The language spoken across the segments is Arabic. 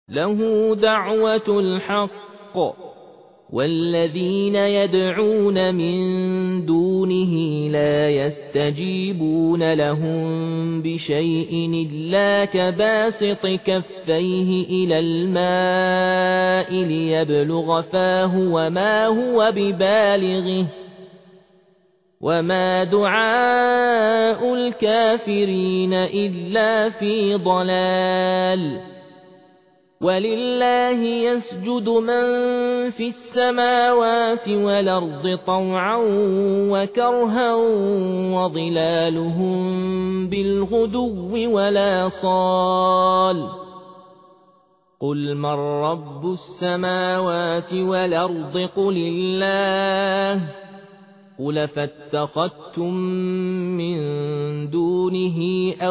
له دعوة الحق والذين يدعون من دونه لا يستجيبون لهم بشيء إلا كباسط كفيه إلى الماء ليبلغ فاه وما هو ببالغه وما دعاء الكافرين إلا في ضلال ولله يسجد من في السماوات والأرض طوعا وكرها وظلالهم بالغدو ولا صال قل من رب السماوات والأرض قل الله قل فاتخذتم من دونه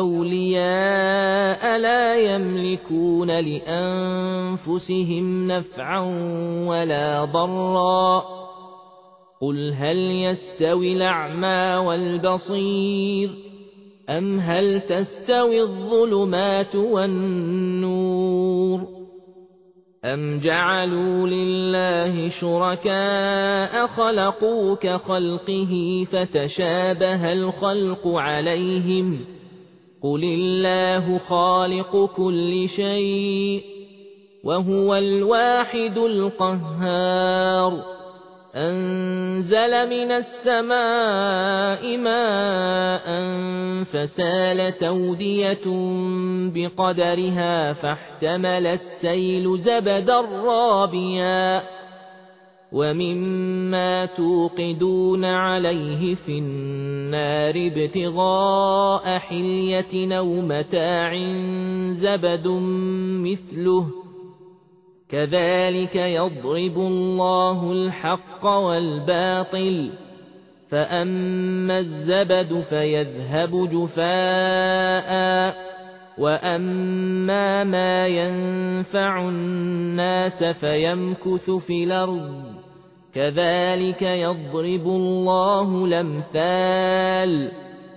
أولياء لا يملكون لأنفسهم نفعا ولا ضرا قل هل يستوي الأعمى والبصير أم هل تستوي الظلمات والنور أم جعلوا لله شركاء خلقوا كخلقه فتشابه الخلق عليهم قل الله خالق كل شيء وهو الواحد القهار أنزل من السماء ماء فسالت أودية بقدرها فاحتمل السيل زبدا رابيا ومما توقدون عليه في النار ابتغاء حلية أو متاع زبد مثله كذلك يضرب الله الحق والباطل فأما الزبد فيذهب جفاء وأما ما ينفع الناس فيمكث في الأرض كذلك يضرب الله الأمثال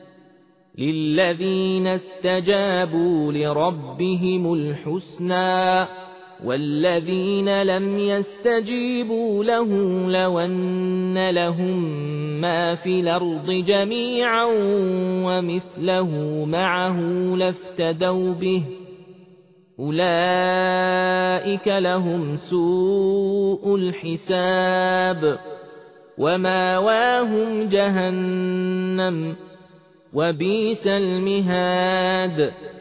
للذين استجابوا لربهم الحسنى والذين لم يستجيبوا له لو أن لهم ما في الأرض جميعا ومثله معه لافتدوا به أولئك لهم سوء الحساب وماواهم جهنم وبئس المهاد